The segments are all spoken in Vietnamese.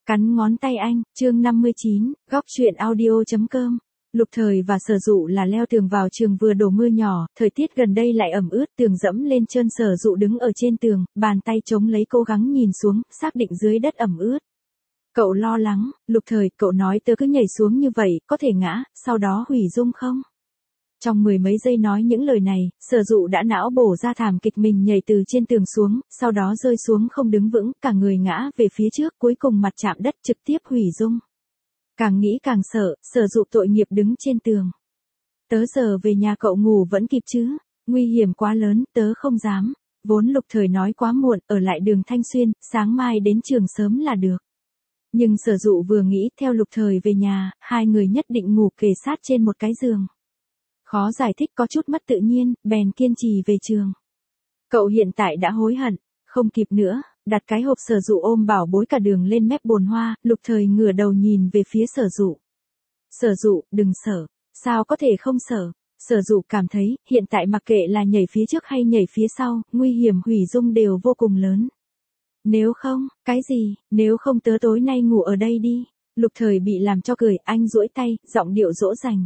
Cắn ngón tay anh, chương 59, góc truyện audio.com. Lục Thời và Sở Dụ là leo tường vào trường vừa đổ mưa nhỏ, thời tiết gần đây lại ẩm ướt, tường dẫm lên chân. Sở Dụ đứng ở trên tường, bàn tay chống lấy cố gắng nhìn xuống, xác định dưới đất ẩm ướt. Cậu lo lắng, Lục Thời, cậu nói tớ cứ nhảy xuống như vậy, có thể ngã, sau đó hủy dung không? Trong mười mấy giây nói những lời này, Sở Dụ đã não bổ ra thảm kịch mình nhảy từ trên tường xuống, sau đó rơi xuống không đứng vững, cả người ngã về phía trước, cuối cùng mặt chạm đất trực tiếp hủy dung. Càng nghĩ càng sợ, Sở Dụ tội nghiệp đứng trên tường. Tớ giờ về nhà cậu ngủ vẫn kịp chứ? Nguy hiểm quá lớn, tớ không dám. Vốn Lục Thời nói quá muộn, ở lại đường Thanh Xuyên, sáng mai đến trường sớm là được. Nhưng Sở Dụ vừa nghĩ theo Lục Thời về nhà, hai người nhất định ngủ kề sát trên một cái giường. Khó giải thích, có chút mất tự nhiên, bèn kiên trì về trường. Cậu hiện tại đã hối hận, không kịp nữa, đặt cái hộp. Sở Dụ ôm bảo bối cả đường lên mép bồn hoa, Lục Thời ngửa đầu nhìn về phía Sở Dụ. Sở Dụ, đừng sợ, sao có thể không sợ? Sở Dụ cảm thấy, hiện tại mặc kệ là nhảy phía trước hay nhảy phía sau, nguy hiểm hủy dung đều vô cùng lớn. Nếu không, cái gì, nếu không tớ tối nay ngủ ở đây đi. Lục Thời bị làm cho cười, anh duỗi tay, giọng điệu dỗ dành.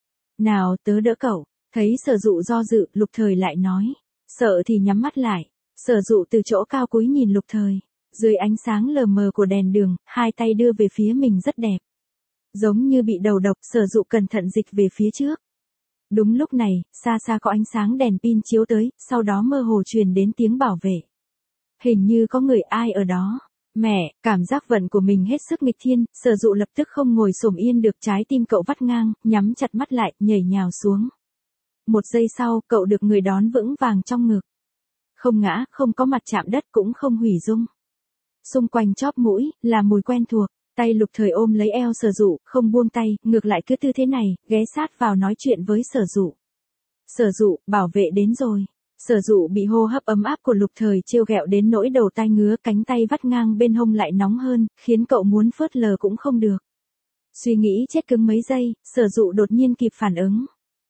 Nào, tớ đỡ cậu. Thấy Sở Dụ do dự, Lục Thời lại nói. Sợ thì nhắm mắt lại. Sở Dụ từ chỗ cao cúi nhìn Lục Thời. Dưới ánh sáng lờ mờ của đèn đường, hai tay đưa về phía mình rất đẹp. Giống như bị đầu độc, Sở Dụ cẩn thận dịch về phía trước. Đúng lúc này, xa xa có ánh sáng đèn pin chiếu tới, sau đó mơ hồ truyền đến tiếng bảo vệ. Hình như có người ai ở đó. Mẹ, cảm giác vận của mình hết sức nghịch thiên, Sở Dụ lập tức không ngồi xổm yên được, trái tim cậu vắt ngang, nhắm chặt mắt lại, nhảy nhào xuống. Một giây sau, cậu được người đón vững vàng trong ngực. Không ngã, không có mặt chạm đất, cũng không hủy dung. Xung quanh chóp mũi, là mùi quen thuộc, tay Lục Thời ôm lấy eo Sở Dụ, không buông tay, ngược lại cứ tư thế này, ghé sát vào nói chuyện với Sở Dụ. Sở Dụ, bảo vệ đến rồi. Sở Dụ bị hô hấp ấm áp của Lục Thời trêu ghẹo đến nỗi đầu tai ngứa, cánh tay vắt ngang bên hông lại nóng hơn, khiến cậu muốn phớt lờ cũng không được. Suy nghĩ chết cứng mấy giây, Sở Dụ đột nhiên kịp phản ứng.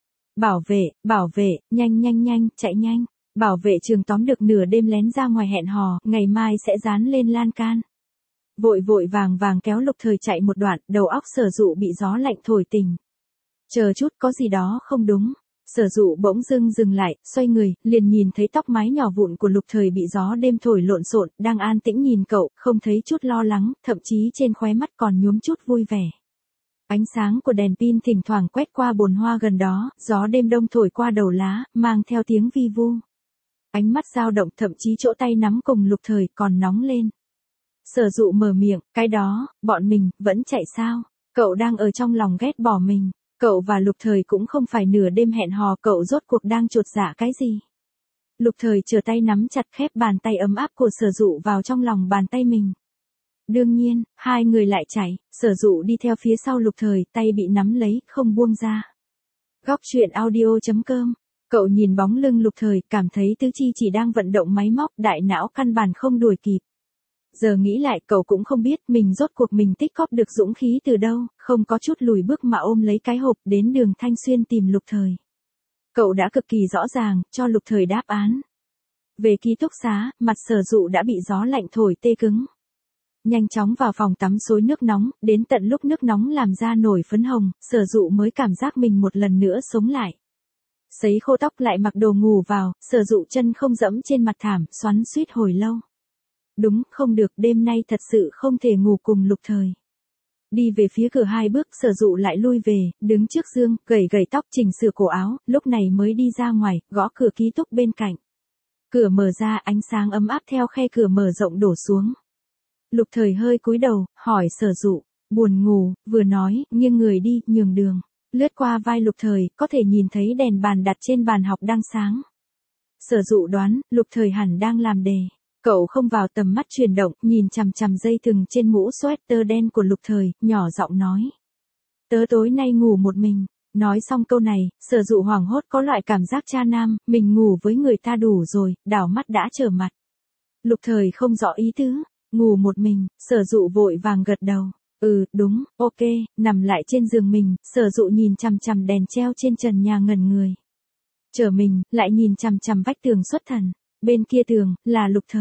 Bảo vệ, nhanh nhanh nhanh, chạy nhanh. Bảo vệ trường tóm được nửa đêm lén ra ngoài hẹn hò, ngày mai sẽ dán lên lan can. Vội vội vàng vàng kéo Lục Thời chạy một đoạn, đầu óc Sở Dụ bị gió lạnh thổi tỉnh. Chờ chút, có gì đó không đúng. Sở Dụ bỗng dưng dừng lại, xoay người, liền nhìn thấy tóc mái nhỏ vụn của Lục Thời bị gió đêm thổi lộn xộn, đang an tĩnh nhìn cậu, không thấy chút lo lắng, thậm chí trên khóe mắt còn nhuốm chút vui vẻ. Ánh sáng của đèn pin thỉnh thoảng quét qua bồn hoa gần đó, gió đêm đông thổi qua đầu lá, mang theo tiếng vi vu. Ánh mắt dao động, thậm chí chỗ tay nắm cùng Lục Thời còn nóng lên. Sở Dụ mở miệng, cái đó, bọn mình, vẫn chạy sao? Cậu đang ở trong lòng ghét bỏ mình. Cậu và Lục Thời cũng không phải nửa đêm hẹn hò, cậu rốt cuộc đang chột dạ cái gì? Lục Thời trở tay nắm chặt khép bàn tay ấm áp của Sở Dụ vào trong lòng bàn tay mình. Đương nhiên, hai người lại chạy, Sở Dụ đi theo phía sau Lục Thời, tay bị nắm lấy, không buông ra. Góc truyện audio.com. Cậu nhìn bóng lưng Lục Thời, cảm thấy tứ chi chỉ đang vận động máy móc, đại não căn bản không đuổi kịp. Giờ nghĩ lại, cậu cũng không biết mình rốt cuộc mình tích góp được dũng khí từ đâu, không có chút lùi bước mà ôm lấy cái hộp đến đường Thanh Xuyên tìm Lục Thời. Cậu đã cực kỳ rõ ràng, cho Lục Thời đáp án. Về ký túc xá, mặt Sở Dụ đã bị gió lạnh thổi tê cứng. Nhanh chóng vào phòng tắm xối nước nóng, đến tận lúc nước nóng làm da nổi phấn hồng, Sở Dụ mới cảm giác mình một lần nữa sống lại. Sấy khô tóc lại mặc đồ ngủ vào, Sở Dụ chân không dẫm trên mặt thảm, xoắn xuýt hồi lâu. Đúng, không được, đêm nay thật sự không thể ngủ cùng Lục Thời. Đi về phía cửa hai bước, Sở Dụ lại lui về, đứng trước gương, gẩy tóc, chỉnh sửa cổ áo, lúc này mới đi ra ngoài, gõ cửa ký túc bên cạnh. Cửa mở ra, ánh sáng ấm áp theo khe cửa mở rộng đổ xuống. Lục Thời hơi cúi đầu, hỏi Sở Dụ, buồn ngủ, vừa nói, nghiêng người đi, nhường đường. Lướt qua vai Lục Thời, có thể nhìn thấy đèn bàn đặt trên bàn học đang sáng. Sở Dụ đoán, Lục Thời hẳn đang làm đề. Cậu không vào tầm mắt chuyển động, nhìn chằm chằm dây thừng trên mũ sweater đen của Lục Thời, nhỏ giọng nói. Tớ tối nay ngủ một mình. Nói xong câu này, Sở Dụ hoảng hốt, có loại cảm giác cha nam, mình ngủ với người ta đủ rồi, đảo mắt đã trở mặt. Lục Thời không rõ ý tứ, ngủ một mình, Sở Dụ vội vàng gật đầu. Đúng, ok, nằm lại trên giường mình, Sở Dụ nhìn chằm chằm đèn treo trên trần nhà ngẩn người. Trở mình, lại nhìn chằm chằm vách tường xuất thần. Bên kia tường, là Lục Thời.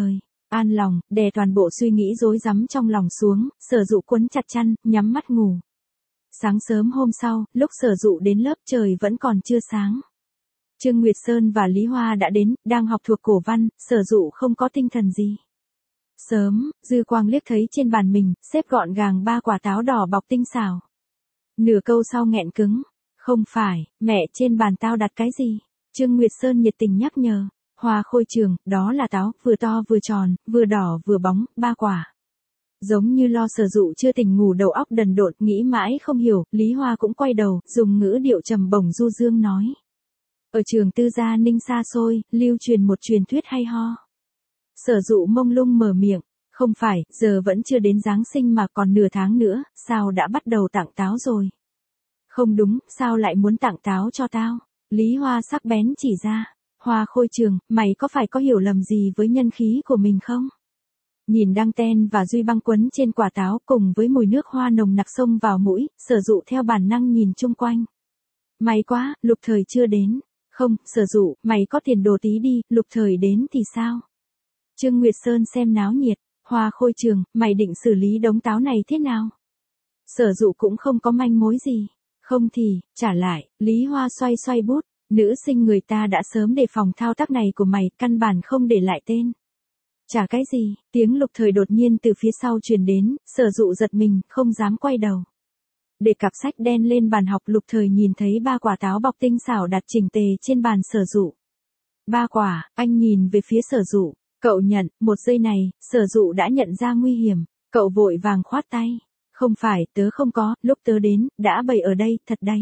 An lòng, đè toàn bộ suy nghĩ rối rắm trong lòng xuống, Sở Dụ quấn chặt chăn, nhắm mắt ngủ. Sáng sớm hôm sau, lúc Sở Dụ đến lớp trời vẫn còn chưa sáng. Trương Nguyệt Sơn và Lý Hoa đã đến, đang học thuộc cổ văn, Sở Dụ không có tinh thần gì. Sớm, dư quang liếc thấy trên bàn mình, xếp gọn gàng 3 quả táo đỏ bọc tinh xảo. Nửa câu sau nghẹn cứng. Không phải, mẹ, trên bàn tao đặt cái gì? Trương Nguyệt Sơn nhiệt tình nhắc nhở. Hoa Khôi Trường, đó là táo, vừa to vừa tròn, vừa đỏ vừa bóng, 3 quả. Giống như lo Sở Dụ chưa tỉnh ngủ đầu óc đần độn, nghĩ mãi không hiểu, Lý Hoa cũng quay đầu, dùng ngữ điệu trầm bổng du dương nói. Ở trường tư gia Ninh xa xôi, lưu truyền một truyền thuyết hay ho. Sở Dụ mông lung mở miệng, không phải, giờ vẫn chưa đến Giáng sinh mà còn nửa tháng nữa, sao đã bắt đầu tặng táo rồi? Không đúng, sao lại muốn tặng táo cho tao? Lý Hoa sắc bén chỉ ra. Hoa Khôi Trường, mày có phải có hiểu lầm gì với nhân khí của mình không? Nhìn đăng ten và duy băng quấn trên quả táo cùng với mùi nước hoa nồng nặc xông vào mũi, Sở Dụ theo bản năng nhìn chung quanh. May quá, Lục Thời chưa đến. Không, Sở Dụ, mày có tiền đồ tí đi, Lục Thời đến thì sao? Trương Nguyệt Sơn xem náo nhiệt. Hoa Khôi Trường, mày định xử lý đống táo này thế nào? Sở Dụ cũng không có manh mối gì. Không thì, trả lại, Lý Hoa xoay xoay bút. Nữ sinh người ta đã sớm đề phòng thao tác này của mày, căn bản không để lại tên. Chả cái gì, tiếng Lục Thời đột nhiên từ phía sau truyền đến, Sở Dụ giật mình, không dám quay đầu. Để cặp sách đen lên bàn học, Lục Thời nhìn thấy 3 quả táo bọc tinh xảo đặt chỉnh tề trên bàn Sở Dụ. 3 quả, anh nhìn về phía Sở Dụ, cậu nhận, một giây này, Sở Dụ đã nhận ra nguy hiểm, cậu vội vàng khoát tay. Không phải, tớ không có, lúc tớ đến, đã bày ở đây, thật đấy.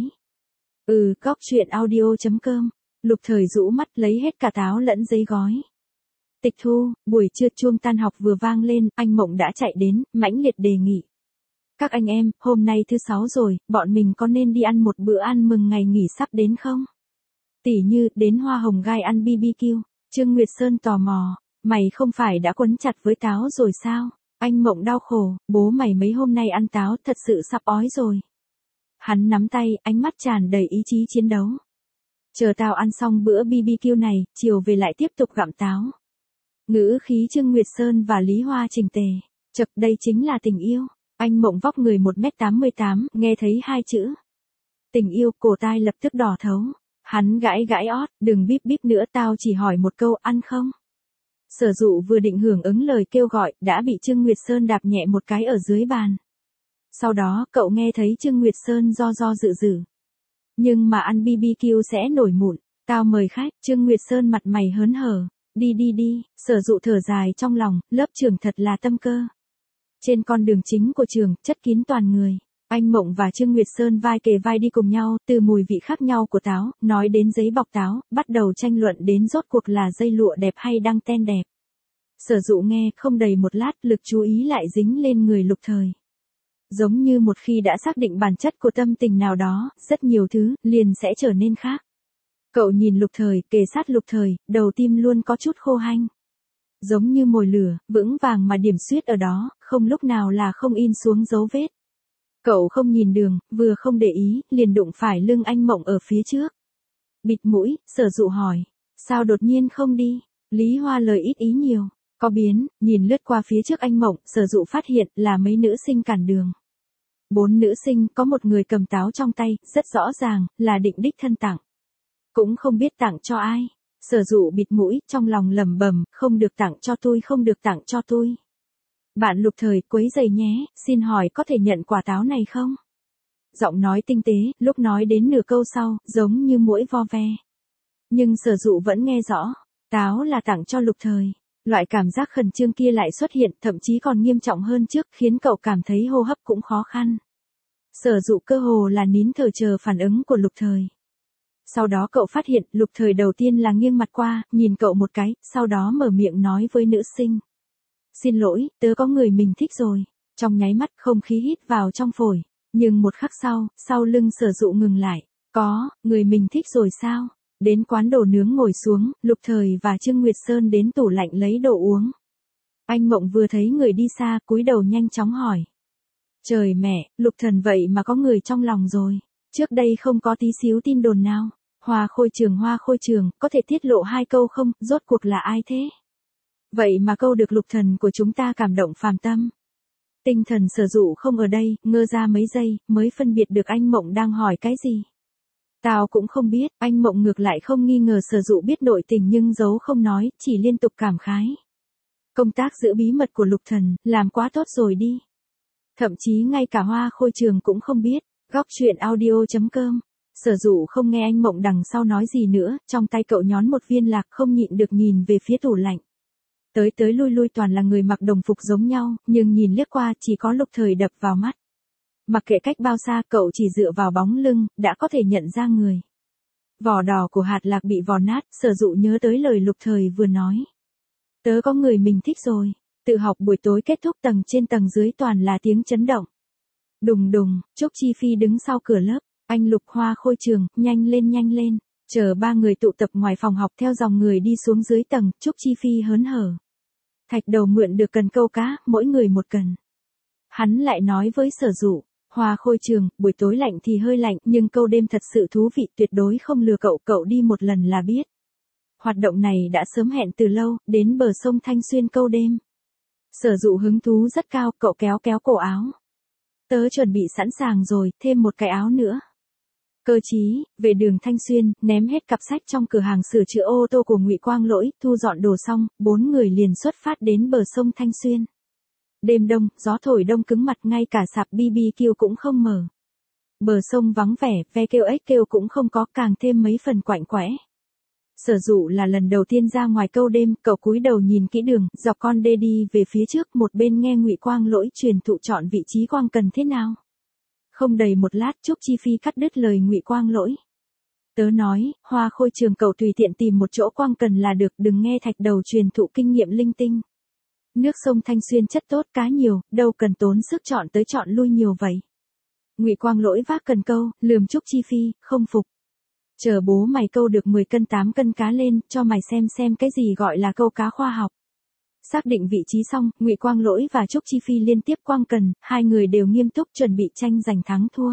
Góc truyện audio.com. Lục Thời rũ mắt lấy hết cả táo lẫn giấy gói. Tịch thu, buổi trưa chuông tan học vừa vang lên, anh Mộng đã chạy đến, mãnh liệt đề nghị. Các anh em, hôm nay thứ 6 rồi, bọn mình có nên đi ăn một bữa ăn mừng ngày nghỉ sắp đến không? Tỉ như, đến Hoa Hồng Gai ăn BBQ. Trương Nguyệt Sơn tò mò, mày không phải đã quấn chặt với táo rồi sao? Anh Mộng đau khổ, bố mày mấy hôm nay ăn táo thật sự sắp ói rồi. Hắn nắm tay, ánh mắt tràn đầy ý chí chiến đấu. Chờ tao ăn xong bữa BBQ này, chiều về lại tiếp tục gặm táo. Ngữ khí Trương Nguyệt Sơn và Lý Hoa chỉnh tề. Chật, đây chính là tình yêu. Anh Mộng vóc người 1m88, nghe thấy 2 chữ. Tình yêu, cổ tai lập tức đỏ thấu. Hắn gãi gãi ót, đừng bíp bíp nữa, tao chỉ hỏi một câu, ăn không? Sở Dụ vừa định hưởng ứng lời kêu gọi, đã bị Trương Nguyệt Sơn đạp nhẹ một cái ở dưới bàn. Sau đó, cậu nghe thấy Trương Nguyệt Sơn do dự dự. Nhưng mà ăn BBQ sẽ nổi mụn, tao mời khách. Trương Nguyệt Sơn mặt mày hớn hở. Đi, Sở Dụ thở dài trong lòng, lớp trường thật là tâm cơ. Trên con đường chính của trường, chất kín toàn người. Anh Mộng và Trương Nguyệt Sơn vai kề vai đi cùng nhau, từ mùi vị khác nhau của táo, nói đến giấy bọc táo, bắt đầu tranh luận đến rốt cuộc là dây lụa đẹp hay đăng ten đẹp. Sở Dụ nghe, không đầy một lát, lực chú ý lại dính lên người Lục Thời. Giống như một khi đã xác định bản chất của tâm tình nào đó, rất nhiều thứ, liền sẽ trở nên khác. Cậu nhìn Lục Thời, kề sát Lục Thời, đầu tim luôn có chút khô hanh. Giống như mồi lửa, vững vàng mà điểm xuyết ở đó, không lúc nào là không in xuống dấu vết. Cậu không nhìn đường, vừa không để ý, liền đụng phải lưng anh Mộng ở phía trước. Bịt mũi, Sở Dụ hỏi. Sao đột nhiên không đi? Lý Hoa lời ít ý nhiều. Có biến, nhìn lướt qua phía trước anh Mộng, Sở Dụ phát hiện là mấy nữ sinh cản đường. 4 nữ sinh, có một người cầm táo trong tay, rất rõ ràng, là định đích thân tặng. Cũng không biết tặng cho ai. Sở Dụ bịt mũi, trong lòng lẩm bẩm, không được tặng cho tôi, không được tặng cho tôi. Bạn Lục Thời, quấy giày nhé, xin hỏi có thể nhận quả táo này không? Giọng nói tinh tế, lúc nói đến nửa câu sau, giống như muỗi vo ve. Nhưng Sở Dụ vẫn nghe rõ, táo là tặng cho Lục Thời. Loại cảm giác khẩn trương kia lại xuất hiện, thậm chí còn nghiêm trọng hơn trước, khiến cậu cảm thấy hô hấp cũng khó khăn. Sở Dụ cơ hồ là nín thở chờ phản ứng của Lục Thời. Sau đó cậu phát hiện, Lục Thời đầu tiên là nghiêng mặt qua, nhìn cậu một cái, sau đó mở miệng nói với nữ sinh. Xin lỗi, tớ có người mình thích rồi. Trong nháy mắt, không khí hít vào trong phổi. Nhưng một khắc sau lưng Sở Dụ ngừng lại. Có, người mình thích rồi sao? Đến quán đồ nướng ngồi xuống, Lục Thời và Trương Nguyệt Sơn đến tủ lạnh lấy đồ uống. Anh Mộng vừa thấy người đi xa, cúi đầu nhanh chóng hỏi. Trời mẹ, Lục Thần vậy mà có người trong lòng rồi. Trước đây không có tí xíu tin đồn nào. Hoa Khôi Trường, có thể tiết lộ 2 câu không, rốt cuộc là ai thế? Vậy mà câu được lục thần của chúng ta cảm động phàm tâm. Tinh thần Sở Dụ không ở đây, ngơ ra mấy giây, mới phân biệt được anh Mộng đang hỏi cái gì. Tao cũng không biết, anh Mộng ngược lại không nghi ngờ Sở Dụ biết nội tình nhưng giấu không nói, chỉ liên tục cảm khái. Công tác giữ bí mật của lục thần, làm quá tốt rồi đi. Thậm chí ngay cả Hoa Khôi Trường cũng không biết. Góc truyện audio.com. Sở Dụ không nghe anh Mộng đằng sau nói gì nữa, trong tay cậu nhón một viên lạc không nhịn được nhìn về phía tủ lạnh. Tới tới lui lui toàn là người mặc đồng phục giống nhau, nhưng nhìn liếc qua chỉ có Lục Thời đập vào mắt. Mặc kệ cách bao xa cậu chỉ dựa vào bóng lưng, đã có thể nhận ra người. Vỏ đỏ của hạt lạc bị vò nát, Sở Dụ nhớ tới lời Lục Thời vừa nói. Tớ có người mình thích rồi. Tự học buổi tối kết thúc tầng trên tầng dưới toàn là tiếng chấn động. Đùng đùng, Trúc Chi Phi đứng sau cửa lớp. Anh Lục, Hoa Khôi Trường, nhanh lên nhanh lên. Chờ ba người tụ tập ngoài phòng học theo dòng người đi xuống dưới tầng, Trúc Chi Phi hớn hở. Thạch Đầu mượn được cần câu cá, mỗi người một cần. Hắn lại nói với Sở Dụ, Hoa Khôi Trường, buổi tối lạnh thì hơi lạnh, nhưng câu đêm thật sự thú vị, tuyệt đối không lừa cậu, cậu đi một lần là biết. Hoạt động này đã sớm hẹn từ lâu, đến bờ sông Thanh Xuyên câu đêm. Sở Dụ hứng thú rất cao, cậu kéo kéo cổ áo. Tớ chuẩn bị sẵn sàng rồi, thêm một cái áo nữa. Cơ chí, về đường Thanh Xuyên, ném hết cặp sách trong cửa hàng sửa chữa ô tô của Ngụy Quang Lỗi, thu dọn đồ xong, 4 người liền xuất phát đến bờ sông Thanh Xuyên. Đêm đông, gió thổi đông cứng mặt, ngay cả sạp BBQ cũng không mở. Bờ sông vắng vẻ, ve kêu ếch kêu cũng không có, càng thêm mấy phần quạnh quẽ. Sở Dụ là lần đầu tiên ra ngoài câu đêm, cậu cúi đầu nhìn kỹ đường, dọc con đê đi về phía trước, một bên nghe Ngụy Quang Lỗi truyền thụ chọn vị trí quang cần thế nào. Không đầy một lát, Trúc Chi Phi cắt đứt lời Ngụy Quang Lỗi. Tớ nói, Hoa Khôi Trường cậu tùy tiện tìm một chỗ quang cần là được, đừng nghe Thạch Đầu truyền thụ kinh nghiệm linh tinh. Nước sông Thanh Xuyên chất tốt, cá nhiều, đâu cần tốn sức chọn tới chọn lui nhiều vậy. Ngụy Quang Lỗi vác cần câu, lườm Trúc Chi Phi, không phục. Chờ bố mày câu được 10 cân 8 cân cá lên, cho mày xem cái gì gọi là câu cá khoa học. Xác định vị trí xong, Ngụy Quang Lỗi và Trúc Chi Phi liên tiếp quang cần, hai người đều nghiêm túc chuẩn bị tranh giành thắng thua.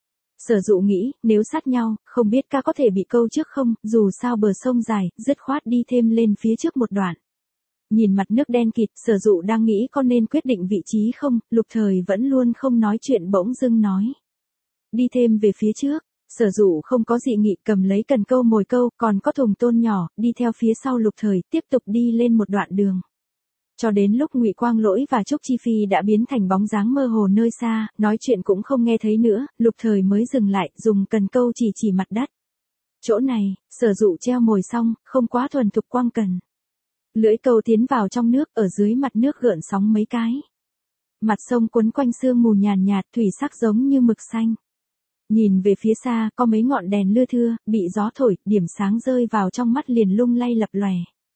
Sở Dụ nghĩ, nếu sát nhau, không biết cá có thể bị câu trước không, dù sao bờ sông dài, dứt khoát đi thêm lên phía trước một đoạn. Nhìn mặt nước đen kịt, Sở Dụ đang nghĩ có nên quyết định vị trí không, Lục Thời vẫn luôn không nói chuyện bỗng dưng nói. Đi thêm về phía trước. Sở Dụ không có dị nghị, cầm lấy cần câu mồi câu, còn có thùng tôn nhỏ, đi theo phía sau Lục Thời, tiếp tục đi lên một đoạn đường. Cho đến lúc Ngụy Quang Lỗi và Trúc Chi Phi đã biến thành bóng dáng mơ hồ nơi xa, nói chuyện cũng không nghe thấy nữa, Lục Thời mới dừng lại, dùng cần câu chỉ mặt đất. Chỗ này, Sở Dụ treo mồi xong, không quá thuần thục quang cần. Lưỡi câu tiến vào trong nước, ở dưới mặt nước gợn sóng mấy cái. Mặt sông quấn quanh sương mù nhàn nhạt, thủy sắc giống như mực xanh. Nhìn về phía xa, có mấy ngọn đèn lưa thưa, bị gió thổi, điểm sáng rơi vào trong mắt liền lung lay lập lòe.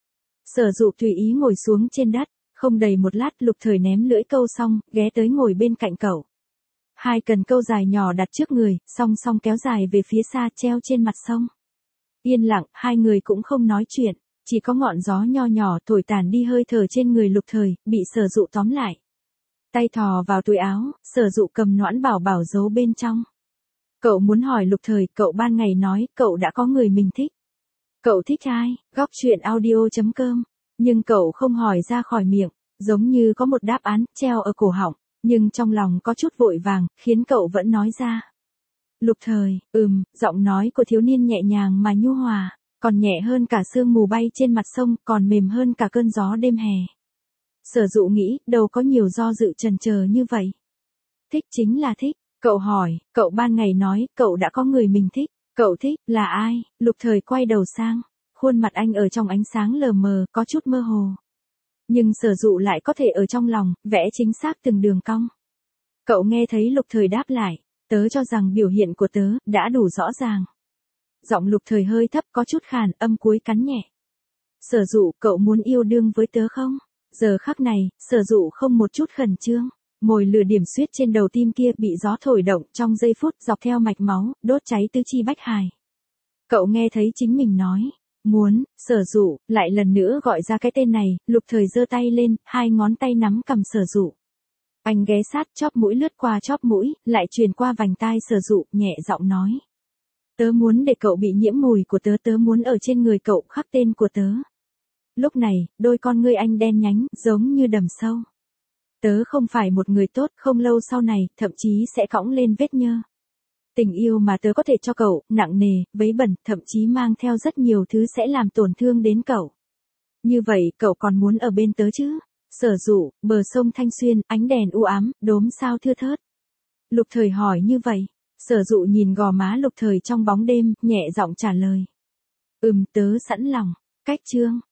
Sở Dụ tùy ý ngồi xuống trên đất, không đầy một lát Lục Thời ném lưỡi câu xong, ghé tới ngồi bên cạnh cậu. Hai cần câu dài nhỏ đặt trước người, song song kéo dài về phía xa treo trên mặt sông. Yên lặng, hai người cũng không nói chuyện, chỉ có ngọn gió nho nhỏ thổi tàn đi hơi thở trên người Lục Thời, bị Sở Dụ tóm lại. Tay thò vào túi áo, Sở Dụ cầm Noãn Bảo Bảo giấu bên trong. Cậu muốn hỏi Lục Thời, cậu ban ngày nói, cậu đã có người mình thích. Cậu thích ai? Góc truyện audio.com. Nhưng cậu không hỏi ra khỏi miệng, giống như có một đáp án treo ở cổ họng, nhưng trong lòng có chút vội vàng, khiến cậu vẫn nói ra. Lục Thời, giọng nói của thiếu niên nhẹ nhàng mà nhu hòa, còn nhẹ hơn cả sương mù bay trên mặt sông, còn mềm hơn cả cơn gió đêm hè. Sở Dụ nghĩ, đâu có nhiều do dự chần chờ như vậy. Thích chính là thích. Cậu hỏi, cậu ban ngày nói, cậu đã có người mình thích. Cậu thích, là ai? Lục Thời quay đầu sang. Khuôn mặt anh ở trong ánh sáng lờ mờ, có chút mơ hồ. Nhưng Sở Dụ lại có thể ở trong lòng, vẽ chính xác từng đường cong. Cậu nghe thấy Lục Thời đáp lại, tớ cho rằng biểu hiện của tớ, đã đủ rõ ràng. Giọng Lục Thời hơi thấp có chút khàn, âm cuối cắn nhẹ. Sở Dụ, cậu muốn yêu đương với tớ không? Giờ khắc này, Sở Dụ không một chút khẩn trương. Mồi lửa điểm xuyết trên đầu tim kia bị gió thổi động trong giây phút dọc theo mạch máu, đốt cháy tứ chi bách hài. Cậu nghe thấy chính mình nói, muốn, Sở Dụ, lại lần nữa gọi ra cái tên này, Lục Thời giơ tay lên, hai ngón tay nắm cầm Sở Dụ. Anh ghé sát chóp mũi lướt qua chóp mũi, lại truyền qua vành tai Sở Dụ, nhẹ giọng nói. Tớ muốn để cậu bị nhiễm mùi của tớ, tớ muốn ở trên người cậu khắc tên của tớ. Lúc này, đôi con ngươi anh đen nhánh, giống như đầm sâu. Tớ không phải một người tốt, không lâu sau này, thậm chí sẽ cõng lên vết nhơ. Tình yêu mà tớ có thể cho cậu, nặng nề, vấy bẩn, thậm chí mang theo rất nhiều thứ sẽ làm tổn thương đến cậu. Như vậy, cậu còn muốn ở bên tớ chứ? Sở Dụ, bờ sông Thanh Xuyên, ánh đèn u ám, đốm sao thưa thớt. Lục Thời hỏi như vậy. Sở Dụ nhìn gò má Lục Thời trong bóng đêm, nhẹ giọng trả lời. Tớ sẵn lòng. Cách chương.